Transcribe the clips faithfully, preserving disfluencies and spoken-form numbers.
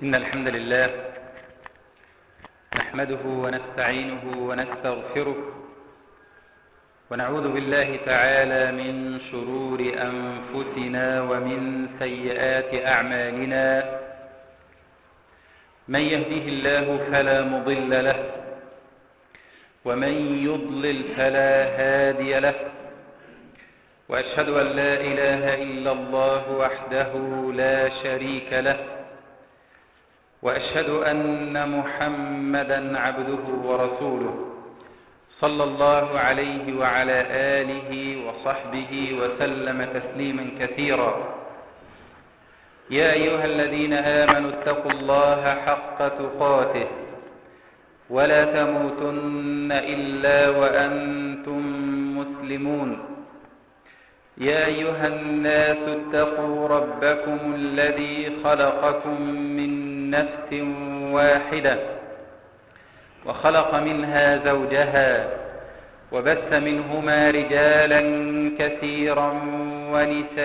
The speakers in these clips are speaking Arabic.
إن الحمد لله نحمده ونستعينه ونستغفره ونعوذ بالله تعالى من شرور أنفسنا ومن سيئات أعمالنا. من يهده الله فلا مضل له ومن يضلل فلا هادي له، وأشهد أن لا إله إلا الله وحده لا شريك له، وأشهد أن محمدا عبده ورسوله صلى الله عليه وعلى آله وصحبه وسلم تسليما كثيرا. يا أيها الذين آمنوا اتقوا الله حق تقاته ولا تموتن إلا وأنتم مسلمون. يا أيها الناس اتقوا ربكم الذي خلقكم من نفس واحدة وخلق منها زوجها وبث منهما رجالا كثيرا ونساء،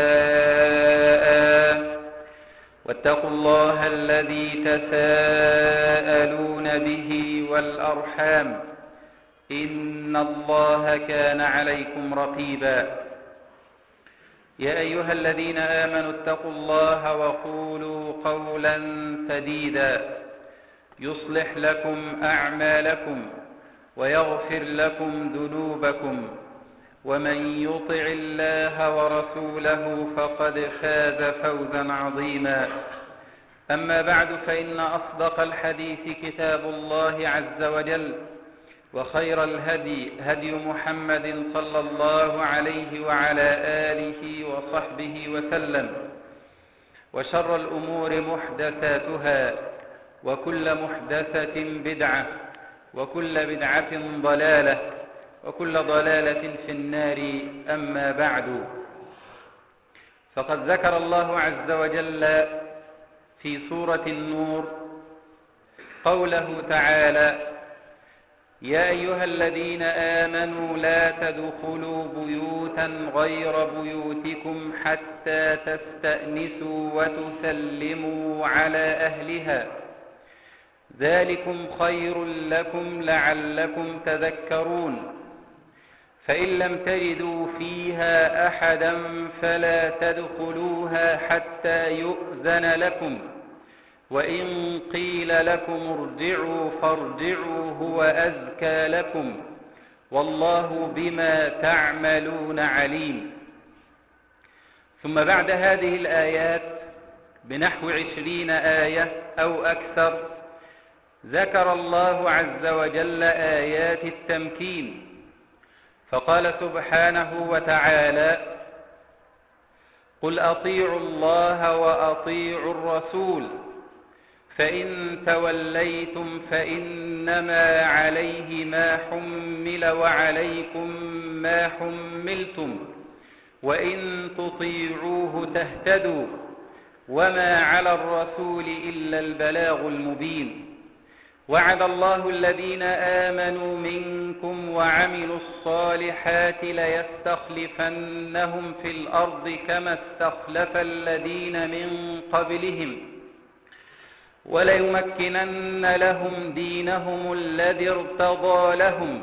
واتقوا الله الذي تساءلون به والأرحام إن الله كان عليكم رقيبا. يا أيها الذين آمنوا اتقوا الله وقولوا قولا سديدا يصلح لكم أعمالكم ويغفر لكم ذنوبكم، ومن يطع الله ورسوله فقد فاز فوزا عظيما. أما بعد، فإن أصدق الحديث كتاب الله عز وجل، وخير الهدي هدي محمد صلى الله عليه وعلى آله وصحبه وسلم، وشر الأمور محدثاتها، وكل محدثة بدعة، وكل بدعة ضلالة، وكل ضلالة في النار. أما بعد، فقد ذكر الله عز وجل في سورة النور قوله تعالى: يا أيها الذين آمنوا لا تدخلوا بيوتا غير بيوتكم حتى تستأنسوا وتسلموا على أهلها، ذلكم خير لكم لعلكم تذكرون. فإن لم تجدوا فيها أحدا فلا تدخلوها حتى يؤذن لكم، وإن قيل لكم ارجعوا فارجعوا هو أزكى لكم، والله بما تعملون عليم. ثم بعد هذه الآيات بنحو عشرين آية أو أكثر ذكر الله عز وجل آيات التمكين، فقال سبحانه وتعالى: قل أطيعوا الله وأطيعوا الرسول فإن توليتم فإنما عليه ما حمل وعليكم ما حملتم وإن تطيعوه تهتدوا وما على الرسول إلا البلاغ المبين. وعد الله الذين آمنوا منكم وعملوا الصالحات ليستخلفنهم في الأرض كما استخلف الذين من قبلهم وليمكنن لهم دينهم الذي ارتضى لهم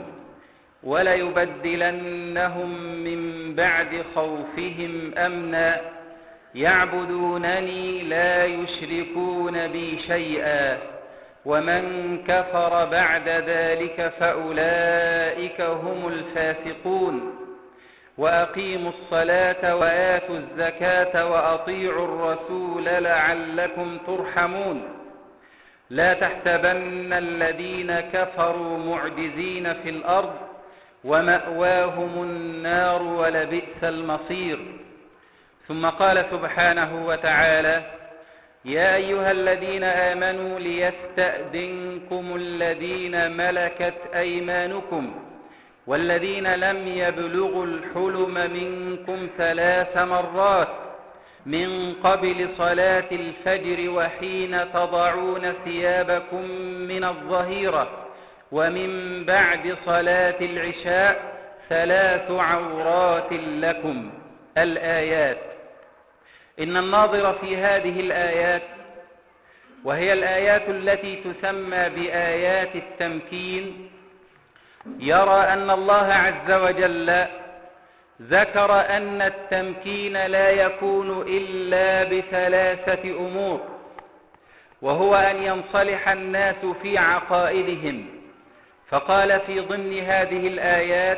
وليبدلنهم من بعد خوفهم أمنا يعبدونني لا يشركون بي شيئا ومن كفر بعد ذلك فأولئك هم الفاسقون. وأقيموا الصلاة وآتوا الزكاة وأطيعوا الرسول لعلكم ترحمون. لا تحسبن الذين كفروا معجزين في الأرض ومأواهم النار ولبئس المصير. ثم قال سبحانه وتعالى: يا أيها الذين آمنوا ليستأذنكم الذين ملكت أيمانكم والذين لم يبلغوا الحلم منكم ثلاث مرات من قبل صلاة الفجر وحين تضعون ثيابكم من الظهيرة ومن بعد صلاة العشاء ثلاث عورات لكم. الآيات. إن الناظر في هذه الآيات وهي الآيات التي تسمى بآيات التمكين، يرى أن الله عز وجل ذكر أن التمكين لا يكون إلا بثلاثة أمور، وهو أن ينصلح الناس في عقائدهم، فقال في ضمن هذه الآيات: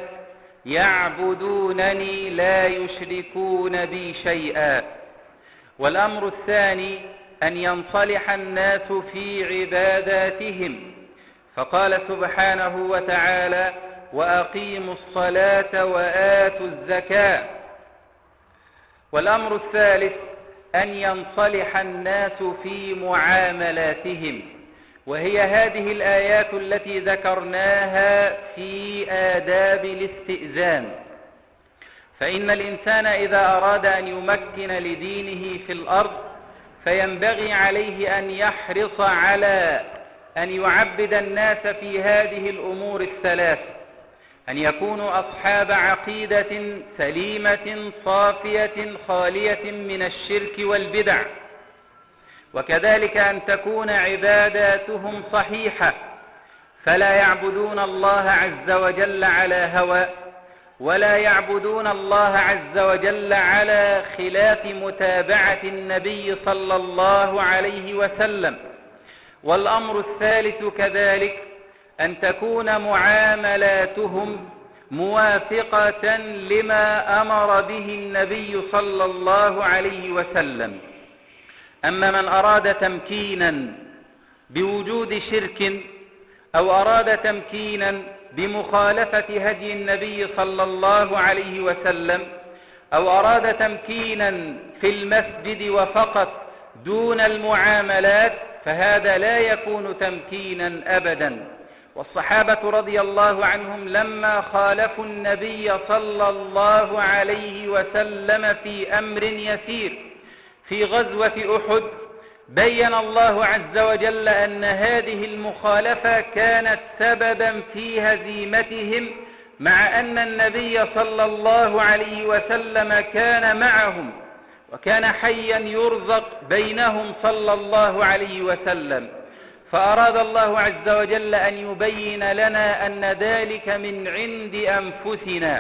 يعبدونني لا يشركون بي شيئا. والأمر الثاني أن ينصلح الناس في عباداتهم، فقال سبحانه وتعالى: وأقيموا الصلاة وآتوا الزكاة. والأمر الثالث أن ينصلح الناس في معاملاتهم، وهي هذه الآيات التي ذكرناها في آداب الاستئذان. فإن الإنسان إذا أراد أن يمكن لدينه في الأرض فينبغي عليه أن يحرص على أن يعبد الناس في هذه الأمور الثلاث: أن يكونوا أصحاب عقيدة سليمة صافية خالية من الشرك والبدع، وكذلك أن تكون عباداتهم صحيحة، فلا يعبدون الله عز وجل على هوى، ولا يعبدون الله عز وجل على خلاف متابعة النبي صلى الله عليه وسلم. والأمر الثالث كذلك أن تكون معاملاتهم موافقة لما أمر به النبي صلى الله عليه وسلم. أما من أراد تمكينا بوجود شرك، أو أراد تمكينا بمخالفة هدي النبي صلى الله عليه وسلم، أو أراد تمكينا في المسجد وفقط دون المعاملات، فهذا لا يكون تمكينا أبدا. والصحابة رضي الله عنهم لما خالفوا النبي صلى الله عليه وسلم في أمر يسير في غزوة أحد، بين الله عز وجل أن هذه المخالفة كانت سببا في هزيمتهم، مع أن النبي صلى الله عليه وسلم كان معهم وكان حيا يرزق بينهم صلى الله عليه وسلم. فأراد الله عز وجل أن يبين لنا أن ذلك من عند أنفسنا.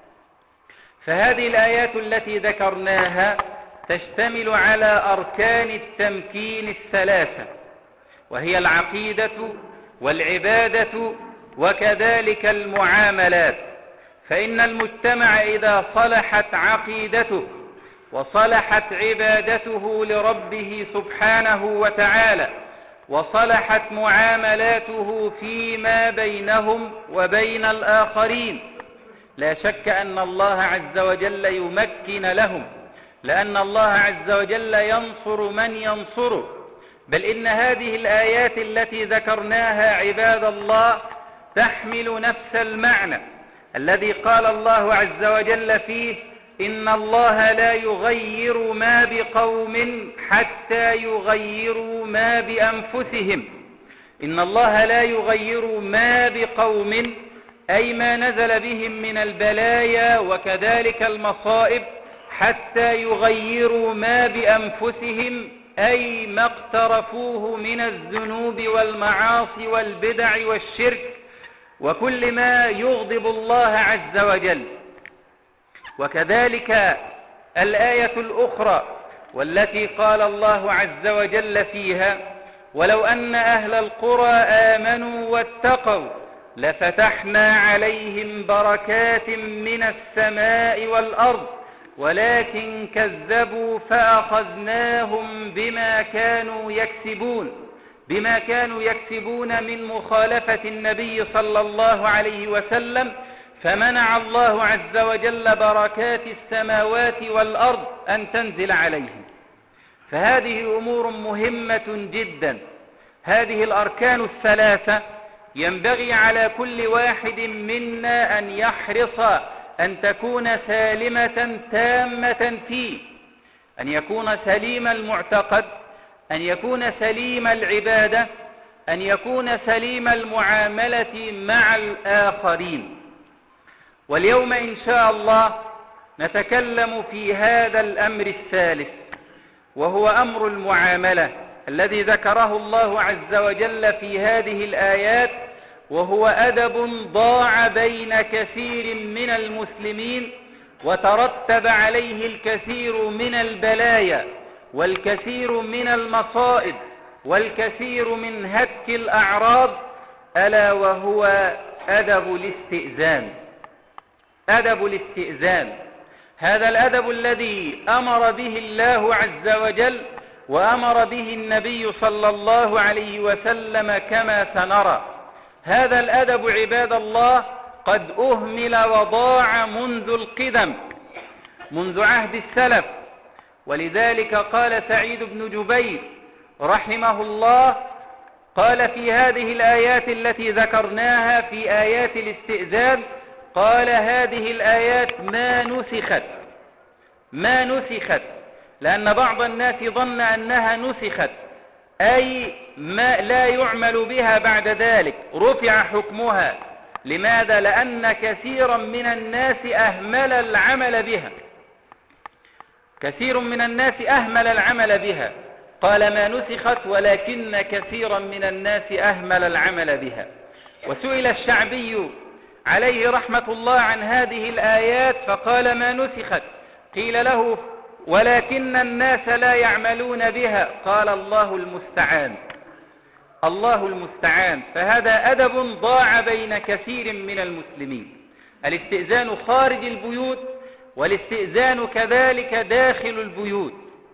فهذه الآيات التي ذكرناها تشتمل على أركان التمكين الثلاثة، وهي العقيدة والعبادة وكذلك المعاملات. فإن المجتمع إذا صلحت عقيدته وصلحت عبادته لربه سبحانه وتعالى، وصلحت معاملاته فيما بينهم وبين الآخرين، لا شك أن الله عز وجل يمكن لهم، لأن الله عز وجل ينصر من ينصره. بل إن هذه الآيات التي ذكرناها عباد الله تحمل نفس المعنى الذي قال الله عز وجل فيه: إن الله لا يغير ما بقوم حتى يغيروا ما بأنفسهم. إن الله لا يغير ما بقوم، أي ما نزل بهم من البلايا وكذلك المصائب، حتى يغيروا ما بأنفسهم، أي ما اقترفوه من الذنوب والمعاصي والبدع والشرك وكل ما يغضب الله عز وجل. وكذلك الآية الأخرى والتي قال الله عز وجل فيها: ولو أن أهل القرى آمنوا واتقوا لفتحنا عليهم بركات من السماء والأرض ولكن كذبوا فأخذناهم بما كانوا يكسبون بما كانوا يكسبون من مخالفة النبي صلى الله عليه وسلم، فمنع الله عز وجل بركات السماوات والأرض أن تنزل عليهم. فهذه أمور مهمة جدا. هذه الأركان الثلاثة ينبغي على كل واحد منا أن يحرص أن تكون سالمة تامة فيه، أن يكون سليم المعتقد، أن يكون سليم العبادة، أن يكون سليم المعاملة مع الآخرين. واليوم إن شاء الله نتكلم في هذا الأمر الثالث، وهو أمر المعاملة، الذي ذكره الله عز وجل في هذه الآيات، وهو أدب ضاع بين كثير من المسلمين، وترتب عليه الكثير من البلايا والكثير من المصائب والكثير من هتك الأعراض، ألا وهو أدب الاستئذان. أدب الاستئذان، هذا الأدب الذي أمر به الله عز وجل وأمر به النبي صلى الله عليه وسلم كما سنرى. هذا الأدب عباد الله قد أهمل وضاع منذ القدم، منذ عهد السلف، ولذلك قال سعيد بن جبير رحمه الله، قال في هذه الآيات التي ذكرناها في آيات الاستئذان، قال هذه الآيات ما نسخت ما نسخت لأن بعض الناس ظن أنها نسخت، أي ما لا يعمل بها بعد ذلك، رفع حكمها. لماذا؟ لأن كثيرا من الناس أهمل العمل بها كثير من الناس أهمل العمل بها قال ما نسخت، ولكن كثيرا من الناس أهمل العمل بها. وسئل الشعبي عليه رحمة الله عن هذه الآيات فقال ما نسخت، قيل له ولكن الناس لا يعملون بها، قال الله المستعان الله المستعان. فهذا أدب ضاع بين كثير من المسلمين، الاستئذان خارج البيوت، والاستئذان كذلك داخل البيوت،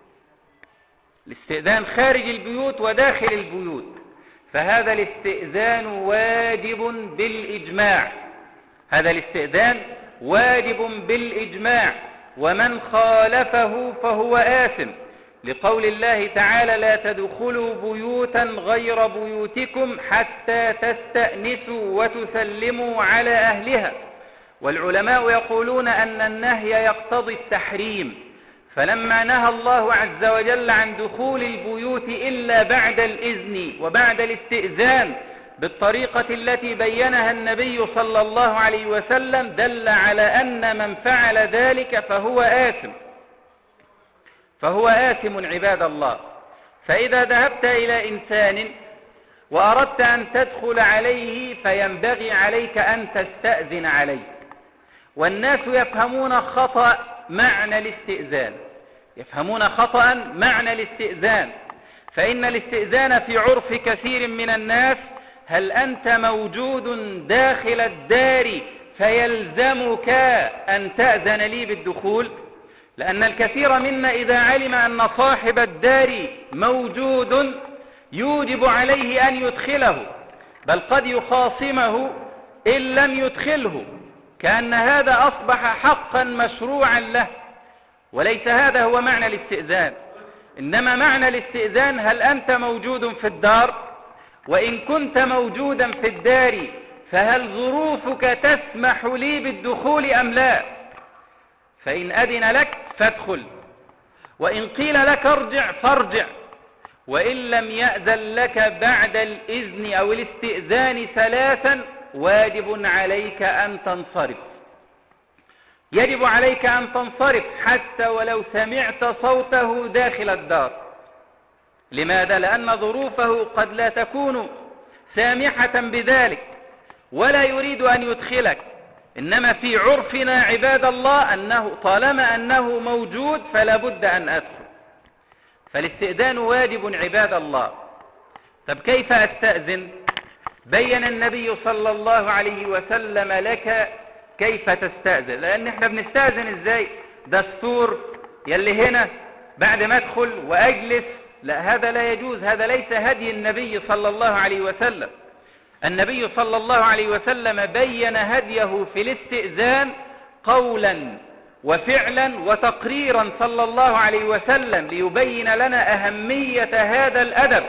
الاستئذان خارج البيوت وداخل البيوت. فهذا الاستئذان واجب بالإجماع، هذا الاستئذان واجب بالإجماع، ومن خالفه فهو آثم، لقول الله تعالى لا تدخلوا بيوتا غير بيوتكم حتى تستأنسوا وتسلموا على أهلها. والعلماء يقولون أن النهي يقتضي التحريم، فلما نهى الله عز وجل عن دخول البيوت إلا بعد الإذن وبعد الاستئذان بالطريقة التي بينها النبي صلى الله عليه وسلم، دل على أن من فعل ذلك فهو آثم فهو آثم عباد الله. فإذا ذهبت إلى إنسان وأردت أن تدخل عليه فينبغي عليك أن تستأذن عليه. والناس يفهمون خطأ معنى الاستئذان يفهمون خطأ معنى الاستئذان فإن الاستئذان في عرف كثير من الناس هل أنت موجود داخل الدار فيلزمك أن تأذن لي بالدخول؟ لأن الكثير منا إذا علم أن صاحب الدار موجود يوجب عليه أن يدخله، بل قد يخاصمه إن لم يدخله، كأن هذا أصبح حقا مشروعا له. وليس هذا هو معنى الاستئذان، إنما معنى الاستئذان هل أنت موجود في الدار؟ وإن كنت موجودا في الدار فهل ظروفك تسمح لي بالدخول أم لا؟ فإن أذن لك فادخل، وإن قيل لك ارجع فارجع، وإن لم يأذن لك بعد الإذن أو الاستئذان ثلاثا واجب عليك أن تنصرف يجب عليك أن تنصرف حتى ولو سمعت صوته داخل الدار. لماذا؟ لأن ظروفه قد لا تكون سامحة بذلك ولا يريد أن يدخلك، إنما في عرفنا عباد الله أنه طالما أنه موجود فلا بد أن أدخل. فالاستئذان واجب عباد الله. طب كيف أستأذن؟ بين النبي صلى الله عليه وسلم لك كيف تستأذن، لأن احنا بنستأذن ازاي؟ دستور يلي هنا بعد ما ادخل وأجلس، لا، هذا لا يجوز، هذا ليس هدي النبي صلى الله عليه وسلم. النبي صلى الله عليه وسلم بين هديه في الاستئذان قولا وفعلا وتقريرا صلى الله عليه وسلم ليبين لنا أهمية هذا الأدب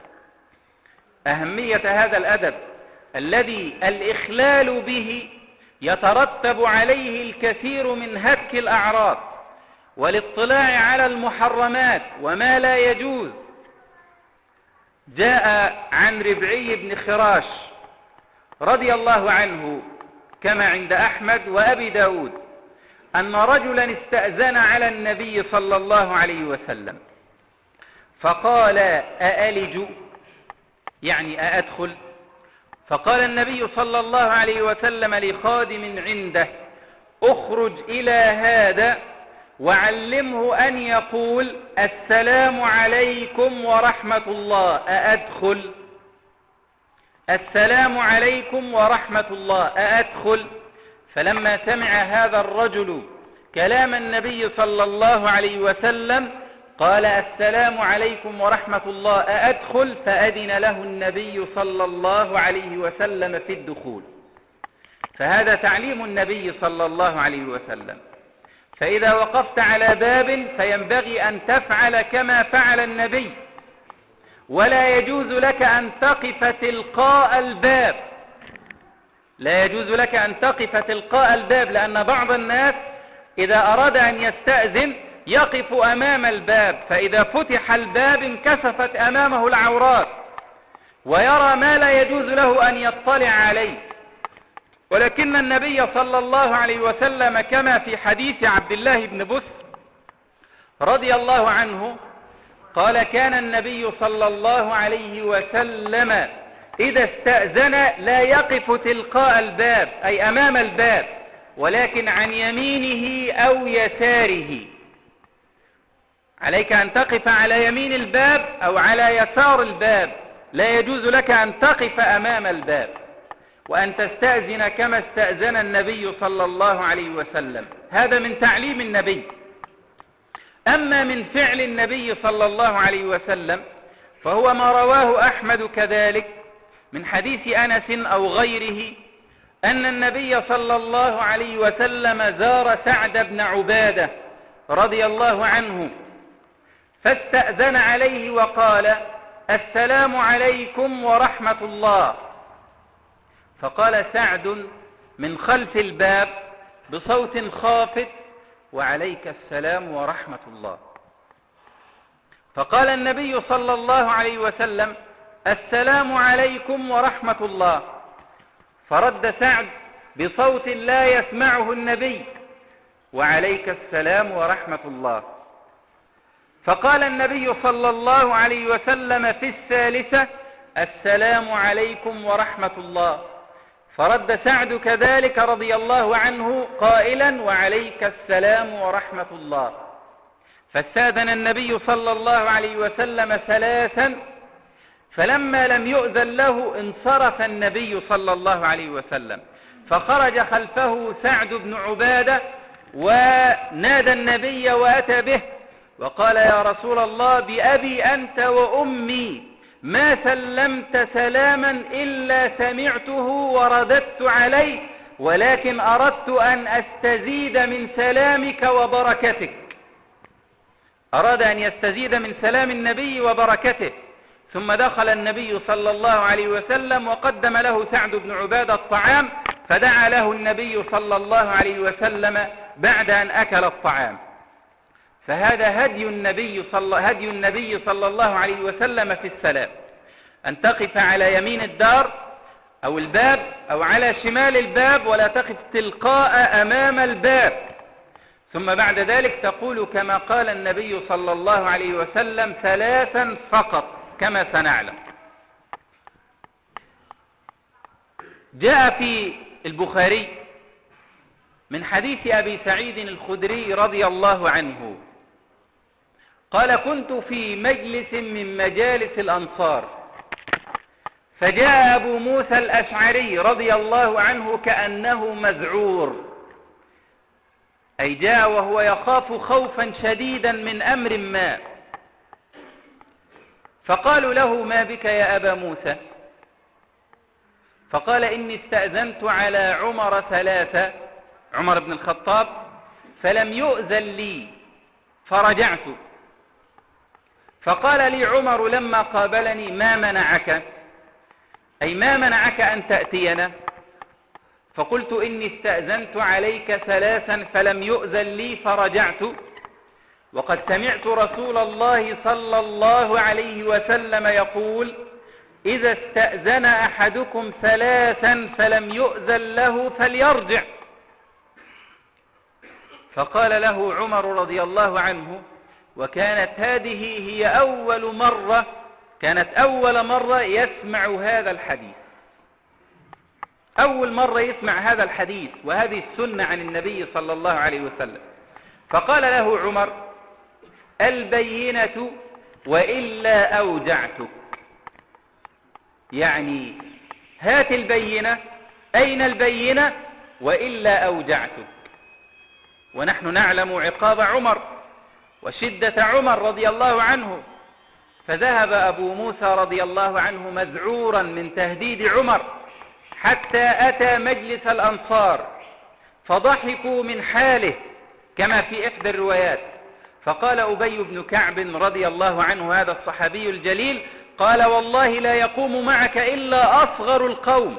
أهمية هذا الأدب الذي الإخلال به يترتب عليه الكثير من هتك الأعراض والاطلاع على المحرمات وما لا يجوز. جاء عن ربعي بن خراش رضي الله عنه كما عند أحمد وأبي داود أن رجلا استأذن على النبي صلى الله عليه وسلم، فقال أألج يعني أأدخل؟ فقال النبي صلى الله عليه وسلم لخادم عنده اخرج إلى هذا وعلمه أن يقول السلام عليكم ورحمة الله أأدخل؟ السلام عليكم ورحمة الله أأدخل؟ فلما سمع هذا الرجل كلام النبي صلى الله عليه وسلم قال السلام عليكم ورحمة الله أأدخل؟ فأذن له النبي صلى الله عليه وسلم في الدخول. فهذا تعليم النبي صلى الله عليه وسلم. فإذا وقفت على باب فينبغي أن تفعل كما فعل النبي، ولا يجوز لك أن تقف تلقاء الباب، لا يجوز لك أن تقف تلقاء الباب، لأن بعض الناس إذا أراد أن يستأذن يقف أمام الباب، فإذا فتح الباب انكشفت أمامه العورات ويرى ما لا يجوز له أن يطلع عليه. ولكن النبي صلى الله عليه وسلم كما في حديث عبد الله بن بس رضي الله عنه قال كان النبي صلى الله عليه وسلم إذا استأذن لا يقف تلقاء الباب أي أمام الباب، ولكن عن يمينه أو يساره. عليك أن تقف على يمين الباب أو على يسار الباب، لا يجوز لك أن تقف أمام الباب، وأن تستأذن كما استأذن النبي صلى الله عليه وسلم. هذا من تعليم النبي. أما من فعل النبي صلى الله عليه وسلم فهو ما رواه أحمد كذلك من حديث أنس أو غيره أن النبي صلى الله عليه وسلم زار سعد بن عبادة رضي الله عنه فاستأذن عليه وقال السلام عليكم ورحمة الله. فقال سعد من خلف الباب بصوت خافت وعليك السلام ورحمة الله. فقال النبي صلى الله عليه وسلم السلام عليكم ورحمة الله. فرد سعد بصوت لا يسمعه النبي وعليك السلام ورحمة الله. فقال النبي صلى الله عليه وسلم في الثالثة السلام عليكم ورحمة الله. فرد سعد كذلك رضي الله عنه قائلا وعليك السلام ورحمة الله. فاستأذن النبي صلى الله عليه وسلم ثلاثا، فلما لم يؤذن له انصرف النبي صلى الله عليه وسلم، فخرج خلفه سعد بن عبادة ونادى النبي وأتى به وقال يا رسول الله بأبي أنت وأمي ما سلمت سلاما إلا سمعته ورددت عليه، ولكن أردت أن أستزيد من سلامك وبركتك. أراد أن يستزيد من سلام النبي وبركته. ثم دخل النبي صلى الله عليه وسلم وقدم له سعد بن عبادة الطعام، فدعا له النبي صلى الله عليه وسلم بعد أن أكل الطعام. فهذا هدي النبي صلى هدي النبي صلى الله عليه وسلم في السلام، أن تقف على يمين الدار أو الباب أو على شمال الباب، ولا تقف تلقاء أمام الباب. ثم بعد ذلك تقول كما قال النبي صلى الله عليه وسلم ثلاثا فقط كما سنعلم. جاء في البخاري من حديث أبي سعيد الخدري رضي الله عنه قال كنت في مجلس من مجالس الأنصار، فجاء أبو موسى الأشعري رضي الله عنه كأنه مذعور، أي جاء وهو يخاف خوفا شديدا من أمر ما. فقالوا له ما بك يا أبا موسى؟ فقال إني استأذنت على عمر ثلاثة، عمر بن الخطاب، فلم يؤذن لي فرجعت. فقال لي عمر لما قابلني ما منعك، أي ما منعك أن تأتينا؟ فقلت إني استأذنت عليك ثلاثا فلم يؤذن لي فرجعت، وقد سمعت رسول الله صلى الله عليه وسلم يقول إذا استأذن أحدكم ثلاثا فلم يؤذن له فليرجع. فقال له عمر رضي الله عنه وكانت هذه هي أول مرة كانت أول مرة يسمع هذا الحديث، أول مرة يسمع هذا الحديث وهذه السنة عن النبي صلى الله عليه وسلم. فقال له عمر: البينة وإلا أوجعتك، يعني هات البينة، أين البينة؟ وإلا أوجعتك. ونحن نعلم عقاب عمر وشدة عمر رضي الله عنه، فذهب أبو موسى رضي الله عنه مذعورا من تهديد عمر حتى أتى مجلس الأنصار فضحكوا من حاله كما في إحدى الروايات. فقال أبي بن كعب رضي الله عنه، هذا الصحابي الجليل، قال: والله لا يقوم معك إلا أصغر القوم.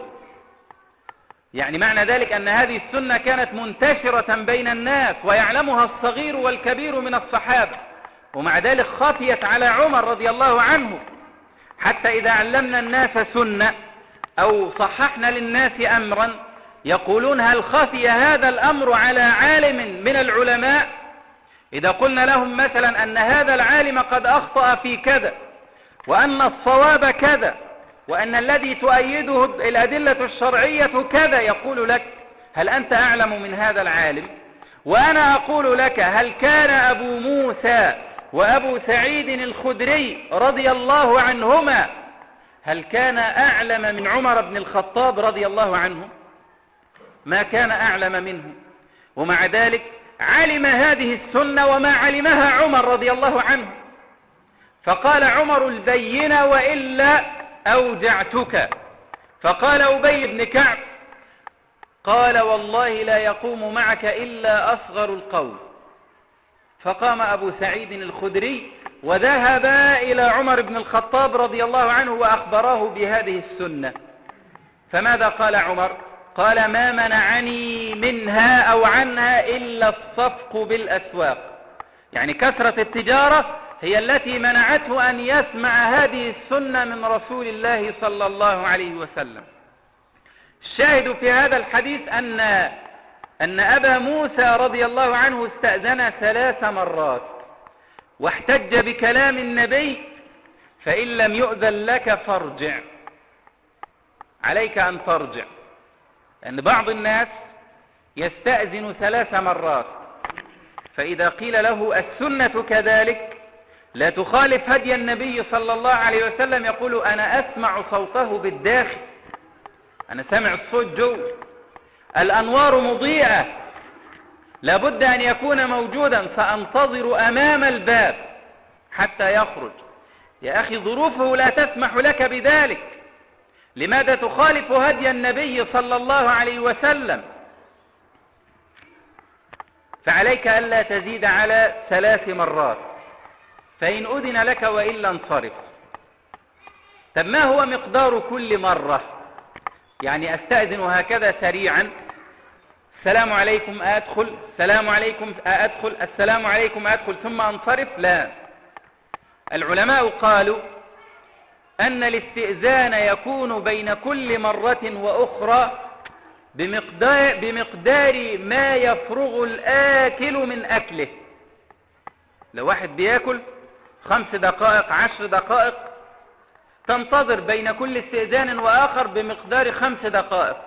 يعني معنى ذلك أن هذه السنة كانت منتشرة بين الناس ويعلمها الصغير والكبير من الصحابة، ومع ذلك خفيت على عمر رضي الله عنه، حتى إذا علمنا الناس سنة أو صححنا للناس أمرا يقولون: هل خفي هذا الأمر على عالم من العلماء؟ إذا قلنا لهم مثلا أن هذا العالم قد أخطأ في كذا وأن الصواب كذا وأن الذي تؤيده الأدلة الشرعية كذا، يقول لك: هل أنت أعلم من هذا العالم؟ وأنا أقول لك: هل كان أبو موسى وأبو سعيد الخدري رضي الله عنهما هل كان أعلم من عمر بن الخطاب رضي الله عنه؟ ما كان أعلم منه، ومع ذلك علم هذه السنة وما علمها عمر رضي الله عنه. فقال عمر: البينة وإلا أوجعتك. فقال أبي بن كعب: قال: والله لا يقوم معك إلا أصغر القوم. فقام أبو سعيد الخدري وذهب إلى عمر بن الخطاب رضي الله عنه وأخبراه بهذه السنة. فماذا قال عمر؟ قال: ما منعني منها أو عنها إلا الصفق بالأسواق، يعني كثرة التجارة هي التي منعته أن يسمع هذه السنة من رسول الله صلى الله عليه وسلم. الشاهد في هذا الحديث أن أن أبا موسى رضي الله عنه استأذن ثلاث مرات واحتج بكلام النبي: فإن لم يؤذن لك فارجع، عليك أن ترجع. أن بعض الناس يستأذن ثلاث مرات، فإذا قيل له السنة كذلك لا تخالف هدي النبي صلى الله عليه وسلم، يقول: أنا أسمع صوته بالداخل، أنا سمع الصوت جو، الأنوار مضيئة، لابد أن يكون موجودا، سأنتظر أمام الباب حتى يخرج. يا أخي ظروفه لا تسمح لك بذلك، لماذا تخالف هدي النبي صلى الله عليه وسلم؟ فعليك ألا تزيد على ثلاث مرات، فإن أذن لك وإلا انصرف. طب ما هو مقدار كل مرة؟ يعني أستأذن هكذا سريعا: السلام عليكم أدخل، السلام عليكم أدخل، السلام عليكم أدخل، ثم أنصرف؟ لا، العلماء قالوا أن الاستئذان يكون بين كل مرة وأخرى بمقدار, بمقدار ما يفرغ الآكل من أكله. لو واحد بيأكل خمس دقائق عشر دقائق، تنتظر بين كل استئذان وآخر بمقدار خمس دقائق،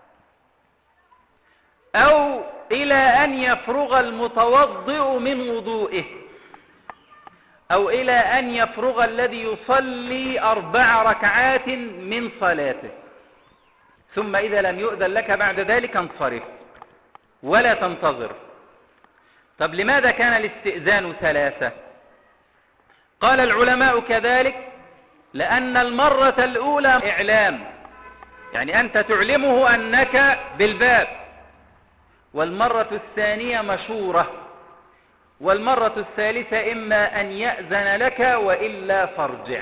أو إلى أن يفرغ المتوضئ من وضوئه، أو إلى أن يفرغ الذي يصلي أربع ركعات من صلاته، ثم إذا لم يؤذن لك بعد ذلك انصرف ولا تنتظر. طب لماذا كان الاستئذان ثلاثة؟ قال العلماء كذلك: لأن المرة الأولى إعلام، يعني أنت تعلمه أنك بالباب، والمرة الثانية مشورة، والمرة الثالثة إما أن يأذن لك وإلا فارجع.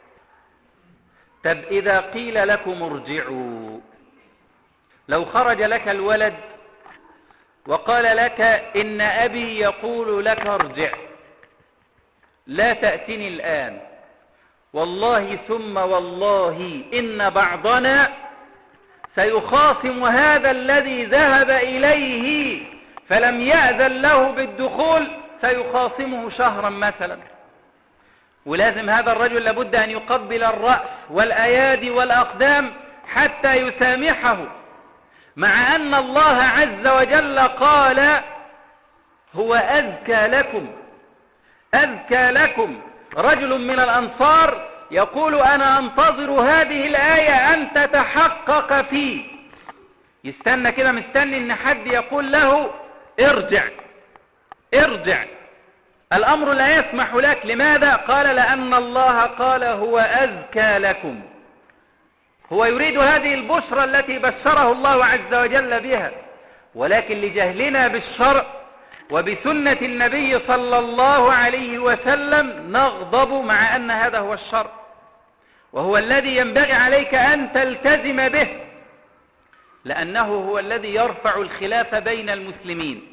طب إذا قيل لكم ارجعوا، لو خرج لك الولد وقال لك: إن أبي يقول لك ارجع، لا تأتني الآن، والله ثم والله إن بعضنا سيخاصم هذا الذي ذهب إليه فلم يأذن له بالدخول، سيخاصمه شهرا مثلا، ولازم هذا الرجل لابد أن يقبل الرأس والأيادي والأقدام حتى يسامحه، مع أن الله عز وجل قال هو أزكى لكم أزكى لكم. رجل من الأنصار يقول أنا أنتظر هذه الآية أن تتحقق فيه، يستنى كده مستني إن حد يقول له ارجع ارجع، الأمر لا يسمح لك. لماذا؟ قال لأن الله قال هو أزكى لكم. هو يريد هذه البشرى التي بشره الله عز وجل بها، ولكن لجهلنا بالشرع وبسنة النبي صلى الله عليه وسلم نغضب، مع أن هذا هو الشرع وهو الذي ينبغي عليك أن تلتزم به، لأنه هو الذي يرفع الخلاف بين المسلمين.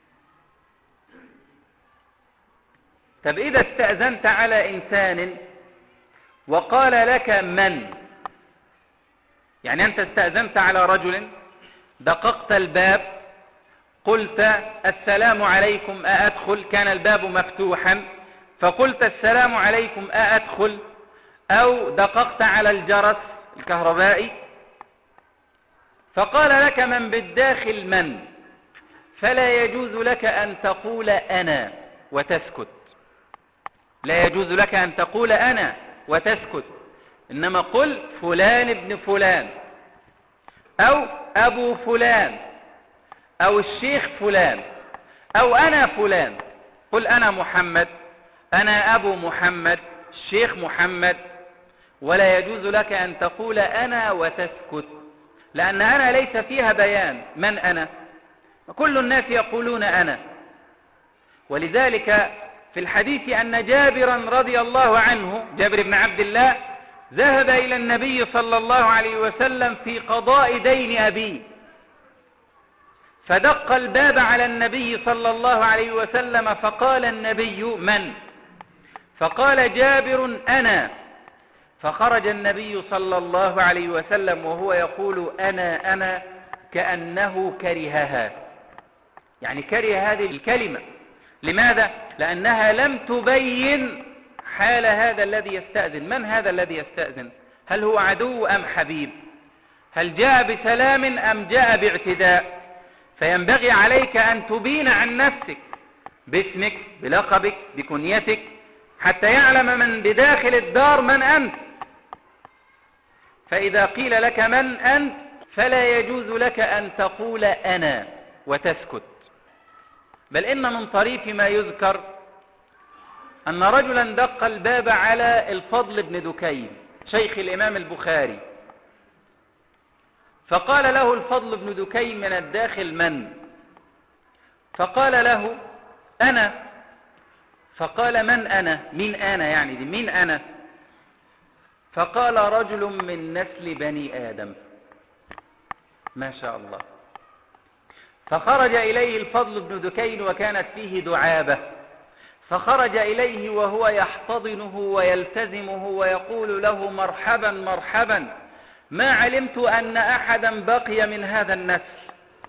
طب إذا استأذنت على إنسان وقال لك من، يعني أنت استأذنت على رجل، دققت الباب، قلت السلام عليكم أأدخل، كان الباب مفتوحا فقلت السلام عليكم أأدخل، أو دققت على الجرس الكهربائي فقال لك من بالداخل من، فلا يجوز لك أن تقول أنا وتسكت، لا يجوز لك أن تقول أنا وتسكت، إنما قل فلان ابن فلان أو أبو فلان أو الشيخ فلان أو أنا فلان. قل أنا محمد، أنا أبو محمد، الشيخ محمد، ولا يجوز لك أن تقول أنا وتسكت، لأن أنا ليس فيها بيان من أنا، كل الناس يقولون أنا. ولذلك في الحديث أن جابرا رضي الله عنه، جابر بن عبد الله، ذهب إلى النبي صلى الله عليه وسلم في قضاء دين أبيه، فدق الباب على النبي صلى الله عليه وسلم فقال النبي من؟ فقال جابر أنا، فخرج النبي صلى الله عليه وسلم وهو يقول أنا أنا كأنه كرهها، يعني كره هذه الكلمة. لماذا؟ لأنها لم تبين حال هذا الذي يستأذن. من هذا الذي يستأذن؟ هل هو عدو أم حبيب؟ هل جاء بسلام أم جاء باعتداء؟ فينبغي عليك أن تبين عن نفسك باسمك بلقبك بكنيتك حتى يعلم من بداخل الدار من أنت. فإذا قيل لك من أنت فلا يجوز لك أن تقول أنا وتسكت، بل إن من طريف ما يذكر أن رجلا دق الباب على الفضل بن دكين شيخ الإمام البخاري، فقال له الفضل بن دكين من الداخل من؟ فقال له أنا. فقال من أنا؟ مين أنا يعني دي مين أنا؟ فقال رجل من نسل بني آدم. ما شاء الله. فخرج إليه الفضل بن دكين وكانت فيه دعابة، فخرج إليه وهو يحتضنه ويلتزمه ويقول له مرحبا مرحبا، ما علمت أن أحدا بقي من هذا النسل.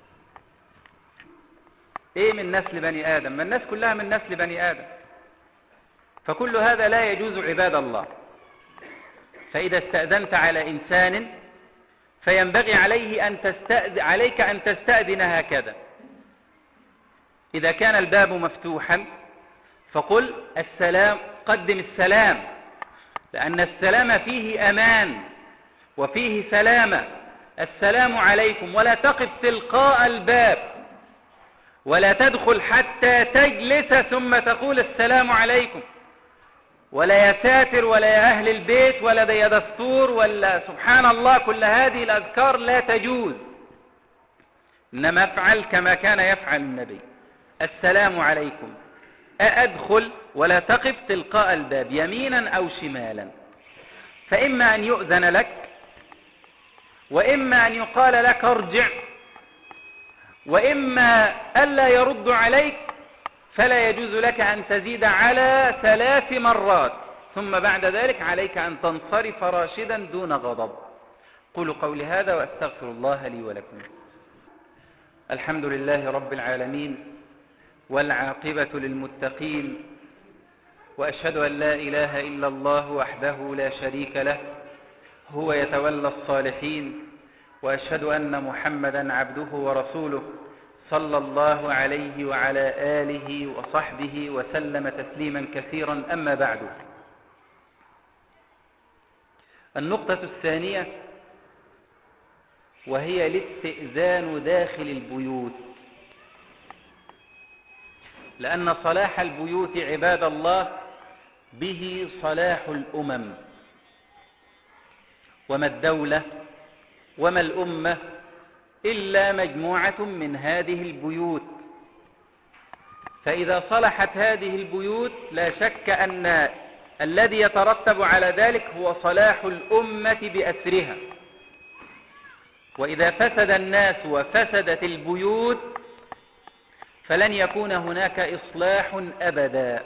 إيه من نسل بني آدم؟ ما الناس كلها من نسل بني آدم. فكل هذا لا يجوز عباد الله. فإذا استأذنت على إنسان فينبغي عليه أن تستأذن عليك أن تستأذن هكذا. إذا كان الباب مفتوحا فقل السلام، قدم السلام، لأن السلام فيه أمان وفيه سلامة. السلام عليكم، ولا تقف تلقاء الباب ولا تدخل حتى تجلس ثم تقول السلام عليكم، ولا يا ساتر ولا يا أهل البيت ولا يا دستور ولا سبحان الله، كل هذه الأذكار لا تجوز. إنما افعل كما كان يفعل النبي. السلام عليكم، أأدخل، ولا تقف تلقاء الباب يمينا أو شمالا. فإما أن يؤذن لك وإما أن يقال لك ارجع وإما ألا يرد عليك، فلا يجوز لك أن تزيد على ثلاث مرات، ثم بعد ذلك عليك أن تنصرف راشدا دون غضب. قولوا قولي هذا وأستغفر الله لي ولكم. الحمد لله رب العالمين، والعاقبة للمتقين، وأشهد أن لا إله إلا الله وحده لا شريك له، هو يتولى الصالحين، وأشهد أن محمدا عبده ورسوله صلى الله عليه وعلى آله وصحبه وسلم تسليما كثيرا. أما بعد، النقطة الثانية وهي الاستئذان داخل البيوت، لأن صلاح البيوت عباد الله به صلاح الأمم، وما الدولة وما الأمة إلا مجموعة من هذه البيوت. فإذا صلحت هذه البيوت لا شك أن الذي يترتب على ذلك هو صلاح الأمة بأسرها. وإذا فسد الناس وفسدت البيوت فلن يكون هناك إصلاح أبدا.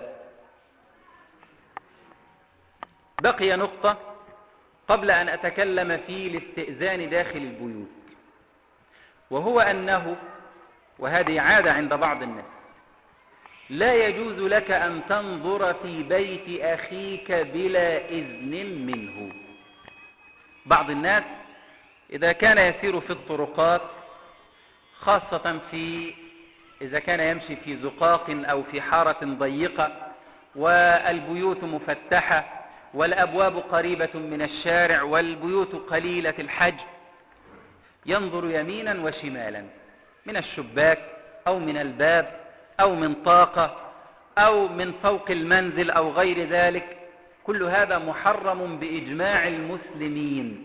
بقي نقطة قبل أن أتكلم في الاستئذان داخل البيوت، وهو أنه، وهذه عادة عند بعض الناس، لا يجوز لك أن تنظر في بيت أخيك بلا إذن منه. بعض الناس إذا كان يسير في الطرقات، خاصة في إذا كان يمشي في زقاق أو في حارة ضيقة والبيوت مفتحة والأبواب قريبة من الشارع والبيوت قليلة الحجم، ينظر يمينا وشمالا من الشباك أو من الباب أو من طاقة أو من فوق المنزل أو غير ذلك. كل هذا محرم بإجماع المسلمين.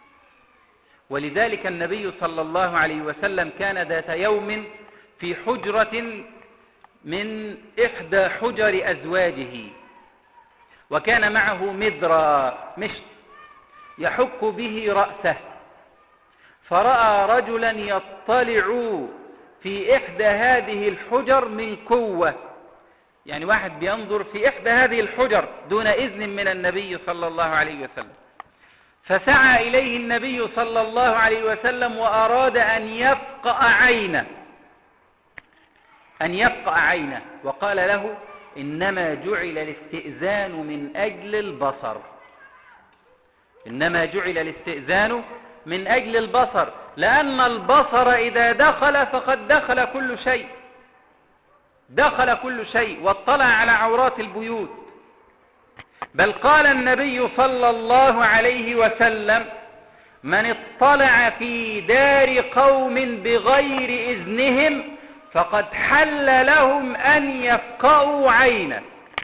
ولذلك النبي صلى الله عليه وسلم كان ذات يوم في حجرة من إحدى حجر أزواجه، وكان معه مذرى مشط يحك به رأسه، فرأى رجلا يطلع في إحدى هذه الحجر من قوة، يعني واحد بينظر في إحدى هذه الحجر دون إذن من النبي صلى الله عليه وسلم. فسعى إليه النبي صلى الله عليه وسلم وأراد أن يفقأ عينه أن يفقأ عينه وقال له: إنما جعل الاستئذان من أجل البصر إنما جعل الاستئذان من أجل البصر لأن البصر إذا دخل فقد دخل كل شيء دخل كل شيء واطلع على عورات البيوت. بل قال النبي صلى الله عليه وسلم: من اطلع في دار قوم بغير إذنهم فقد حل لهم أن يفقأوا عينه.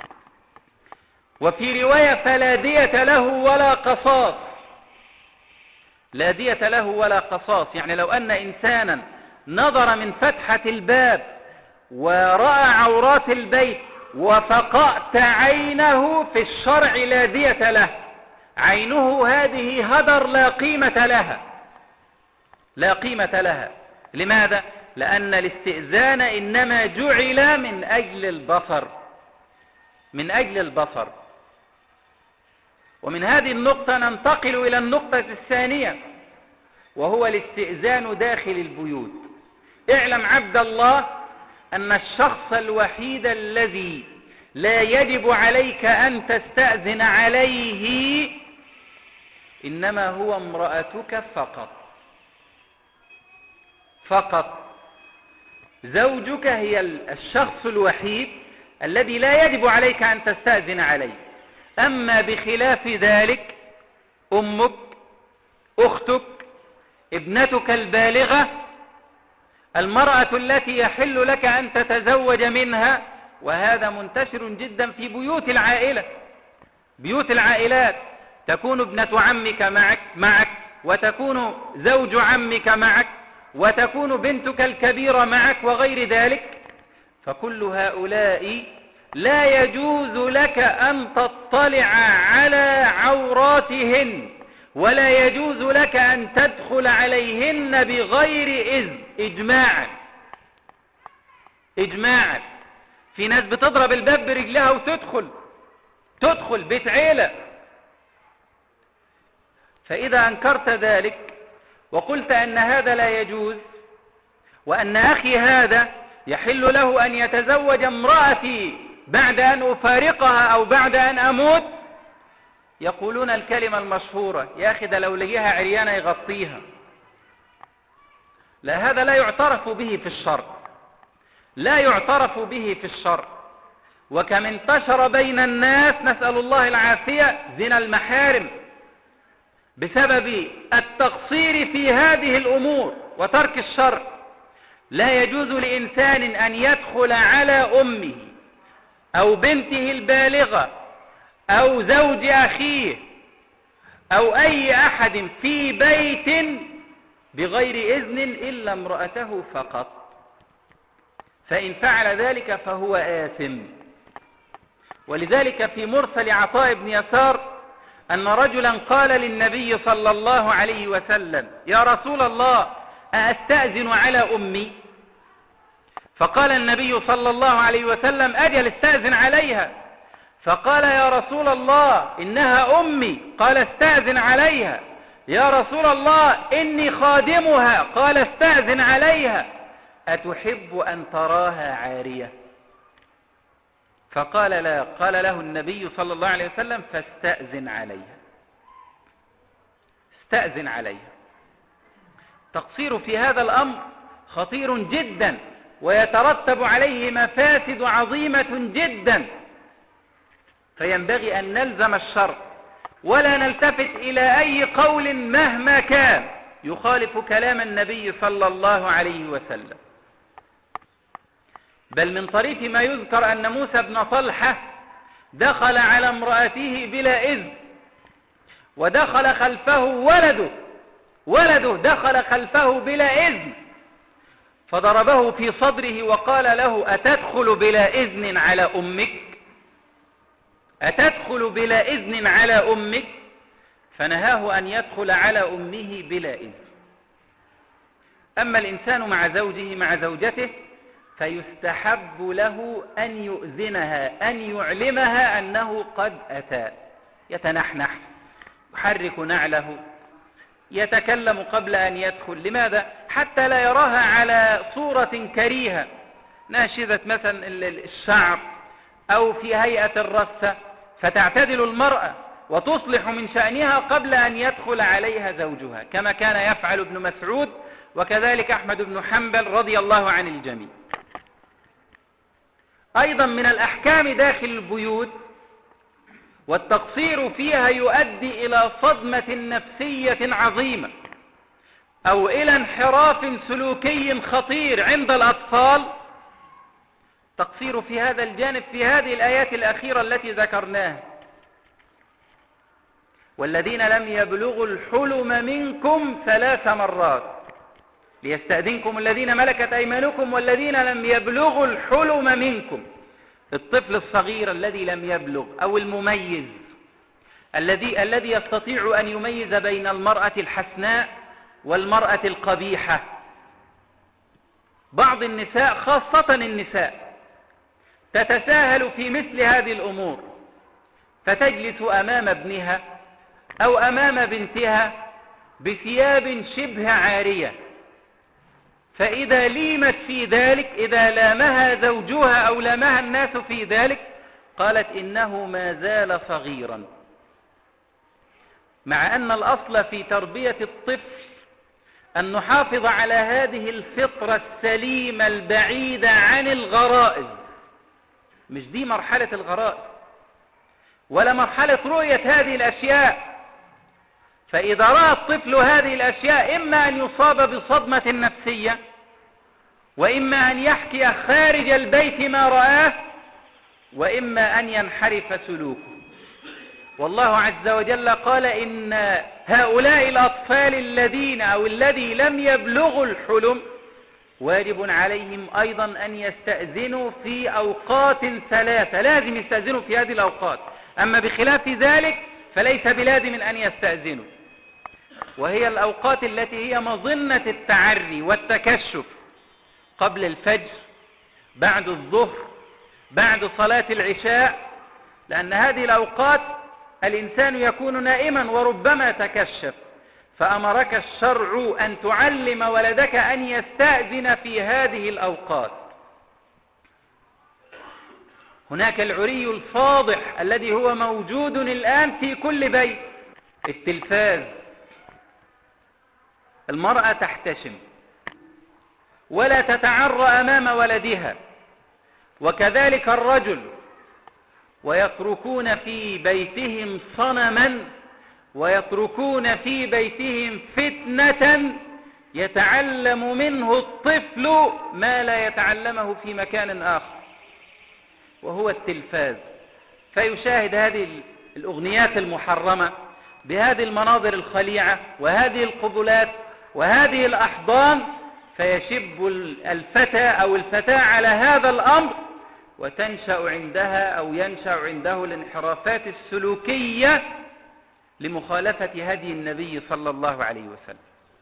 وفي رواية: فلا دية له ولا قصاص لا دية له ولا قصاص يعني لو أن إنسانا نظر من فتحة الباب ورأى عورات البيت وفقأت عينه، في الشرع لا دية له. عينه هذه هدر لا قيمة لها لا قيمة لها. لماذا؟ لأن الاستئذان إنما جعل من أجل البصر من أجل البصر. ومن هذه النقطة ننتقل إلى النقطة الثانية، وهو الاستئذان داخل البيوت. اعلم عبد الله أن الشخص الوحيد الذي لا يجب عليك أن تستأذن عليه إنما هو امرأتك فقط فقط. زوجك هي الشخص الوحيد الذي لا يجب عليك أن تستأذن عليه. أما بخلاف ذلك أمك، أختك، ابنتك البالغة، المرأة التي يحل لك أن تتزوج منها، وهذا منتشر جدا في بيوت العائلة بيوت العائلات تكون ابنة عمك معك معك وتكون زوج عمك معك وتكون بنتك الكبيرة معك وغير ذلك. فكل هؤلاء لا يجوز لك أن تطلع على عوراتهن، ولا يجوز لك أن تدخل عليهن بغير إذن إجماعا إجماعا. في ناس بتضرب الباب برجلها وتدخل تدخل بيت عيلة. فإذا أنكرت ذلك وقلت أن هذا لا يجوز، وأن أخي هذا يحل له أن يتزوج امرأتي بعد أن أفارقها أو بعد أن أموت، يقولون الكلمة المشهورة: يا أخي ده لو لقيها عريانة يغطيها. لا، هذا لا يعترف به في الشرع، لا يعترف به في الشرع. وكم انتشر بين الناس، نسأل الله العافية، زنا المحارم بسبب التقصير في هذه الأمور وترك الشرع. لا يجوز لإنسان أن يدخل على أمه أو بنته البالغة أو زوج أخيه أو أي أحد في بيت بغير إذن إلا امرأته فقط، فإن فعل ذلك فهو آثم. ولذلك في مرسل عطاء بن يسار أن رجلا قال للنبي صلى الله عليه وسلم: يا رسول الله، أستأذن على أمي؟ فقال النبي صلى الله عليه وسلم: أجل، استأذن عليها. فقال: يا رسول الله، إنها أمي. قال: استأذن عليها. يا رسول الله، إني خادمها. قال: استأذن عليها. أتحب أن تراها عارية؟ فقال: لا. قال له النبي صلى الله عليه وسلم: فاستأذن عليها، استأذن عليها. تقصير في هذا الأمر خطير جدا، ويترتب عليه مفاسد عظيمة جدا، فينبغي أن نلزم الشرع ولا نلتفت إلى أي قول مهما كان يخالف كلام النبي صلى الله عليه وسلم. بل من طريف ما يذكر أن موسى بن طلحة دخل على امرأته بلا إذن، ودخل خلفه ولده ولده دخل خلفه بلا إذن، فضربه في صدره وقال له: أتدخل بلا إذن على أمك؟ أتدخل بلا إذن على أمك؟ فنهاه أن يدخل على أمه بلا إذن. أما الإنسان مع زوجه مع زوجته فيستحب له أن يؤذنها، أن يعلمها أنه قد أتى، يتنحنح، يحرك نعله، يتكلم قبل أن يدخل. لماذا؟ حتى لا يراها على صورة كريهة، ناشزة مثلا الشعر أو في هيئة الرسة، فتعتدل المرأة وتصلح من شأنها قبل أن يدخل عليها زوجها، كما كان يفعل ابن مسعود وكذلك أحمد بن حنبل رضي الله عن الجميع. أيضا من الأحكام داخل البيوت والتقصير فيها يؤدي إلى صدمة نفسية عظيمة أو إلى انحراف سلوكي خطير عند الأطفال. تقصير في هذا الجانب في هذه الآيات الأخيرة التي ذكرناها: والذين لم يبلغوا الحلم منكم ثلاث مرات ليستأذنكم الذين ملكت أيمانكم والذين لم يبلغوا الحلم منكم. الطفل الصغير الذي لم يبلغ أو المميز الذي الذي يستطيع أن يميز بين المرأة الحسناء والمرأة القبيحة. بعض النساء خاصة النساء تتساهل في مثل هذه الأمور، فتجلس أمام ابنها أو أمام بنتها بثياب شبه عارية، فإذا ليمت في ذلك، إذا لامها زوجها أو لامها الناس في ذلك، قالت إنه ما زال صغيرا، مع أن الأصل في تربية الطفل أن نحافظ على هذه الفطرة السليمة البعيدة عن الغرائز. مش دي مرحلة الغرائز ولا مرحلة رؤية هذه الأشياء. فإذا رأى الطفل هذه الأشياء إما أن يصاب بصدمة نفسية، وإما أن يحكي خارج البيت ما رآه، وإما أن ينحرف سلوكه. والله عز وجل قال: إن هؤلاء الأطفال الذين أو الذي لم يبلغوا الحلم واجب عليهم أيضا أن يستأذنوا في أوقات ثلاثة، لازم يستأذنوا في هذه الأوقات. أما بخلاف ذلك فليس بلازم أن يستأذنوا، وهي الأوقات التي هي مظنة التعري والتكشف: قبل الفجر، بعد الظهر، بعد صلاة العشاء، لأن هذه الأوقات الإنسان يكون نائما وربما تكشف، فأمرك الشرع أن تعلم ولدك أن يستأذن في هذه الأوقات. هناك العري الفاضح الذي هو موجود الآن في كل بيت، التلفاز. المرأة تحتشم ولا تتعرى أمام ولدها، وكذلك الرجل، ويتركون في بيتهم صنما، ويتركون في بيتهم فتنة يتعلم منه الطفل ما لا يتعلمه في مكان آخر، وهو التلفاز. فيشاهد هذه الأغنيات المحرمة بهذه المناظر الخليعة وهذه القبلات وهذه الأحضان، فيشب الفتى أو الفتاة على هذا الأمر، وتنشأ عندها أو ينشأ عنده الانحرافات السلوكية لمخالفة هدي النبي صلى الله عليه وسلم،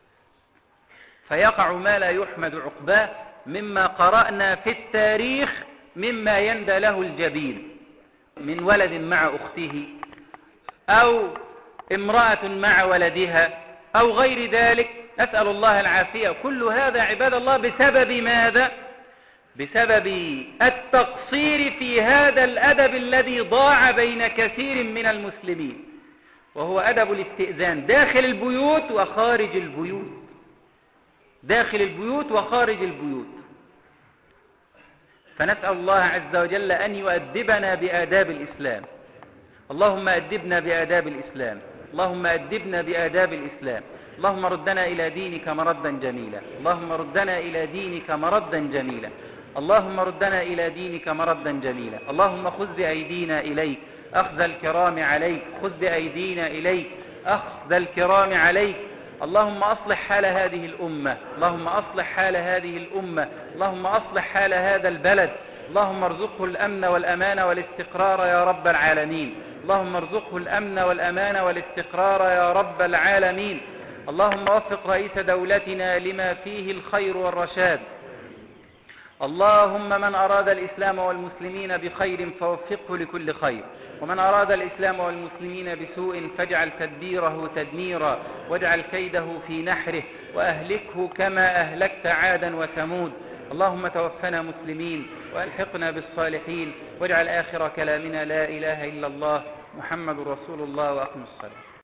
فيقع ما لا يحمد عقباه مما قرأنا في التاريخ مما يندى له الجبين من ولد مع أخته أو امرأة مع ولدها أو غير ذلك، نسأل الله العافية. كل هذا عباد الله بسبب ماذا؟ بسبب التقصير في هذا الأدب الذي ضاع بين كثير من المسلمين، وهو أدب الاستئذان داخل البيوت وخارج البيوت، داخل البيوت وخارج البيوت. فنسأل الله عز وجل أن يؤدبنا بآداب الإسلام. اللهم أدبنا بآداب الإسلام، اللهم أدبنا بآداب الإسلام. اللهم ردنا إلى دينك مردا جميلا، اللهم ردنا إلى دينك مردا جميلا، اللهم ردنا إلى دينك مردا جميلا. اللهم خذ بأيدينا إليك أخذ الكرام عليك، خذ بأيدينا إليك أخذ الكرام عليك. اللهم أصلح حال هذه الأمة، اللهم أصلح حال هذه الأمة، اللهم أصلح حال هذا البلد. اللهم ارزقه الأمن والأمان والاستقرار يا رب العالمين، اللهم ارزقه الأمن والأمان والاستقرار يا رب العالمين. اللهم وفق رئيس دولتنا لما فيه الخير والرشاد. اللهم من أراد الإسلام والمسلمين بخير فوفقه لكل خير، ومن أراد الإسلام والمسلمين بسوء فاجعل تدبيره تدميرا، واجعل كيده في نحره، وأهلكه كما أهلكت عادا وثمود. اللهم توفنا مسلمين وألحقنا بالصالحين، واجعل آخر كلامنا لا إله إلا الله محمد رسول الله، وأقم الصلاة.